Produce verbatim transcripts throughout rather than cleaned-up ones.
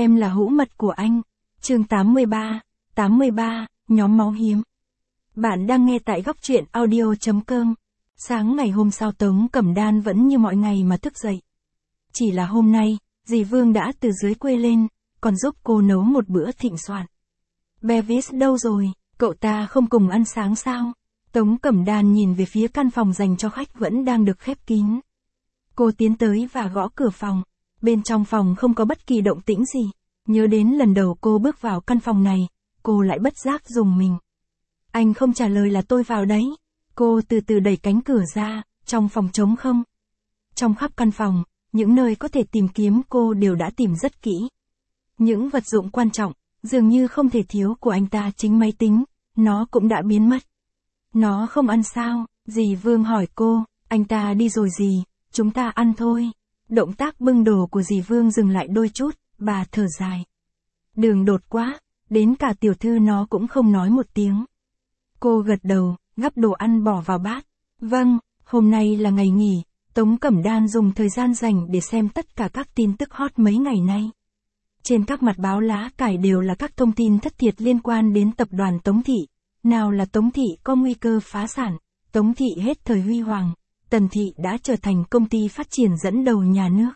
Em là hữu mật của anh. Chương tám mươi ba, tám mươi ba, nhóm máu hiếm. Bạn đang nghe tại góc truyện audio chấm com. Sáng ngày hôm sau Tống Cẩm Đan vẫn như mọi ngày mà thức dậy. Chỉ là hôm nay, dì Vương đã từ dưới quê lên, còn giúp cô nấu một bữa thịnh soạn. Bevis đâu rồi, cậu ta không cùng ăn sáng sao? Tống Cẩm Đan nhìn về phía căn phòng dành cho khách vẫn đang được khép kín. Cô tiến tới và gõ cửa phòng. Bên trong phòng không có bất kỳ động tĩnh gì. Nhớ đến lần đầu cô bước vào căn phòng này, cô lại bất giác rùng mình. Anh không trả lời là tôi vào đấy. Cô từ từ đẩy cánh cửa ra, trong phòng trống không. Trong khắp căn phòng, những nơi có thể tìm kiếm cô đều đã tìm rất kỹ. Những vật dụng quan trọng, dường như không thể thiếu của anh ta chính máy tính, nó cũng đã biến mất. Nó không ăn sao? Dì Vương hỏi cô, anh ta đi rồi gì, chúng ta ăn thôi. Động tác bưng đồ của dì Vương dừng lại đôi chút, bà thở dài. Đường đột quá, đến cả tiểu thư nó cũng không nói một tiếng. Cô gật đầu, gắp đồ ăn bỏ vào bát. Vâng, hôm nay là ngày nghỉ, Tống Cẩm Đan dùng thời gian dành để xem tất cả các tin tức hot mấy ngày nay. Trên các mặt báo lá cải đều là các thông tin thất thiệt liên quan đến tập đoàn Tống Thị. Nào là Tống Thị có nguy cơ phá sản, Tống Thị hết thời huy hoàng, Tần Thị đã trở thành công ty phát triển dẫn đầu nhà nước.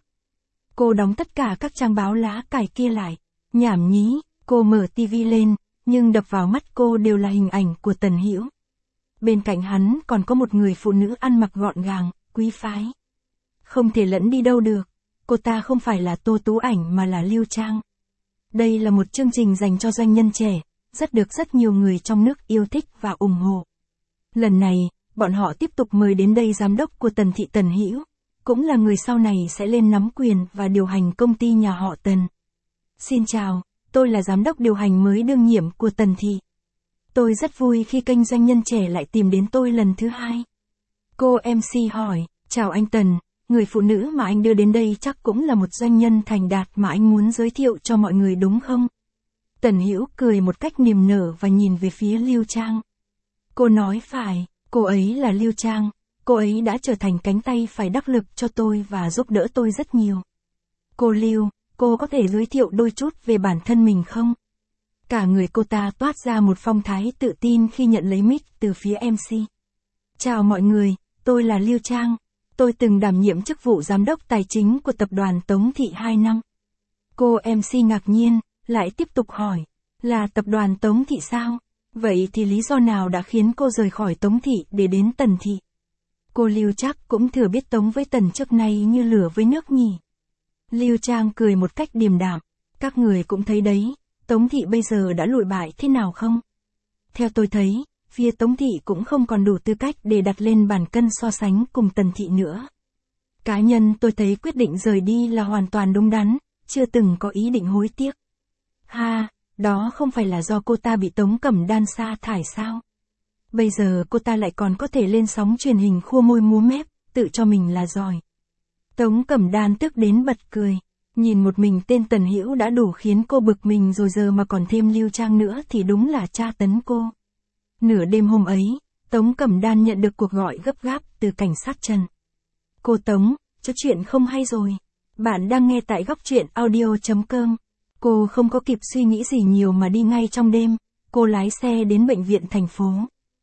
Cô đóng tất cả các trang báo lá cải kia lại. Nhảm nhí, cô mở tivi lên, nhưng đập vào mắt cô đều là hình ảnh của Tần Hữu. Bên cạnh hắn còn có một người phụ nữ ăn mặc gọn gàng, quý phái. Không thể lẫn đi đâu được, cô ta không phải là Tô Tú Ảnh mà là Lưu Trang. Đây là một chương trình dành cho doanh nhân trẻ, rất được rất nhiều người trong nước yêu thích và ủng hộ. Lần này, bọn họ tiếp tục mời đến đây giám đốc của Tần Thị Tần Hữu, cũng là người sau này sẽ lên nắm quyền và điều hành công ty nhà họ Tần. Xin chào, tôi là giám đốc điều hành mới đương nhiệm của Tần Thị. Tôi rất vui khi kênh doanh nhân trẻ lại tìm đến tôi lần thứ hai. Cô em xê hỏi, chào anh Tần, người phụ nữ mà anh đưa đến đây chắc cũng là một doanh nhân thành đạt mà anh muốn giới thiệu cho mọi người đúng không? Tần Hữu cười một cách niềm nở và nhìn về phía Lưu Trang. Cô nói phải, cô ấy là Lưu Trang, cô ấy đã trở thành cánh tay phải đắc lực cho tôi và giúp đỡ tôi rất nhiều. Cô Lưu, cô có thể giới thiệu đôi chút về bản thân mình không? Cả người cô ta toát ra một phong thái tự tin khi nhận lấy mic từ phía em xê. Chào mọi người, tôi là Lưu Trang. Tôi từng đảm nhiệm chức vụ giám đốc tài chính của tập đoàn Tống Thị hai năm. Cô em xê ngạc nhiên, lại tiếp tục hỏi, là tập đoàn Tống Thị sao? Vậy thì lý do nào đã khiến cô rời khỏi Tống Thị để đến Tần Thị? Cô Lưu chắc cũng thừa biết Tống với Tần trước nay như lửa với nước nhỉ. Lưu Trang cười một cách điềm đạm, các người cũng thấy đấy, Tống Thị bây giờ đã lụi bại thế nào không? Theo tôi thấy, phía Tống Thị cũng không còn đủ tư cách để đặt lên bàn cân so sánh cùng Tần Thị nữa. Cá nhân tôi thấy quyết định rời đi là hoàn toàn đúng đắn, chưa từng có ý định hối tiếc. Ha, đó không phải là do cô ta bị Tống Cẩm Đan sa thải sao? Bây giờ cô ta lại còn có thể lên sóng truyền hình khua môi múa mép, tự cho mình là giỏi. Tống Cẩm Đan tức đến bật cười, nhìn một mình tên Tần Hữu đã đủ khiến cô bực mình rồi giờ mà còn thêm Lưu Trang nữa thì đúng là tra tấn cô. Nửa đêm hôm ấy, Tống Cẩm Đan nhận được cuộc gọi gấp gáp từ cảnh sát Trần. Cô Tống, có chuyện không hay rồi. Bạn đang nghe tại góc truyện audio chấm com. Cô không có kịp suy nghĩ gì nhiều mà đi ngay trong đêm, cô lái xe đến bệnh viện thành phố.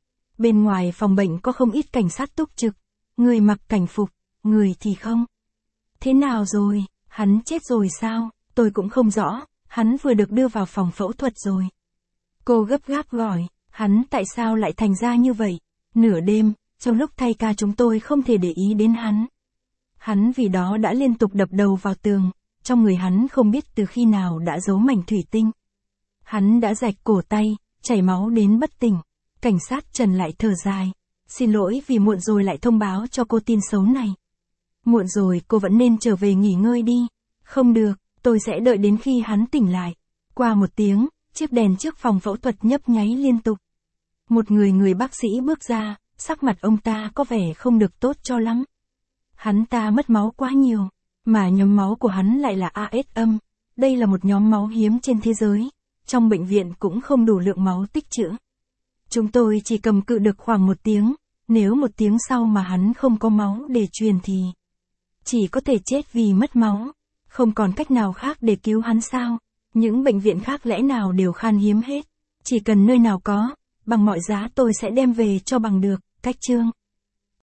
Bên ngoài phòng bệnh có không ít cảnh sát túc trực, người mặc cảnh phục, người thì không. Thế nào rồi, hắn chết rồi sao? Tôi cũng không rõ, hắn vừa được đưa vào phòng phẫu thuật rồi. Cô gấp gáp gọi, hắn tại sao lại thành ra như vậy? Nửa đêm, trong lúc thay ca chúng tôi không thể để ý đến hắn. Hắn vì đó đã liên tục đập đầu vào tường, trong người hắn không biết từ khi nào đã giấu mảnh thủy tinh. Hắn đã rạch cổ tay, chảy máu đến bất tỉnh. Cảnh sát Trần lại thở dài. Xin lỗi vì muộn rồi lại thông báo cho cô tin xấu này. Muộn rồi cô vẫn nên trở về nghỉ ngơi đi. Không được, tôi sẽ đợi đến khi hắn tỉnh lại. Qua một tiếng, chiếc đèn trước phòng phẫu thuật nhấp nháy liên tục. Một người người bác sĩ bước ra, sắc mặt ông ta có vẻ không được tốt cho lắm. Hắn ta mất máu quá nhiều, mà nhóm máu của hắn lại là a ét âm. Đây là một nhóm máu hiếm trên thế giới. Trong bệnh viện cũng không đủ lượng máu tích trữ. Chúng tôi chỉ cầm cự được khoảng một tiếng, nếu một tiếng sau mà hắn không có máu để truyền thì chỉ có thể chết vì mất máu, không còn cách nào khác để cứu hắn sao? Những bệnh viện khác lẽ nào đều khan hiếm hết. Chỉ cần nơi nào có, bằng mọi giá tôi sẽ đem về cho bằng được, cách Trương.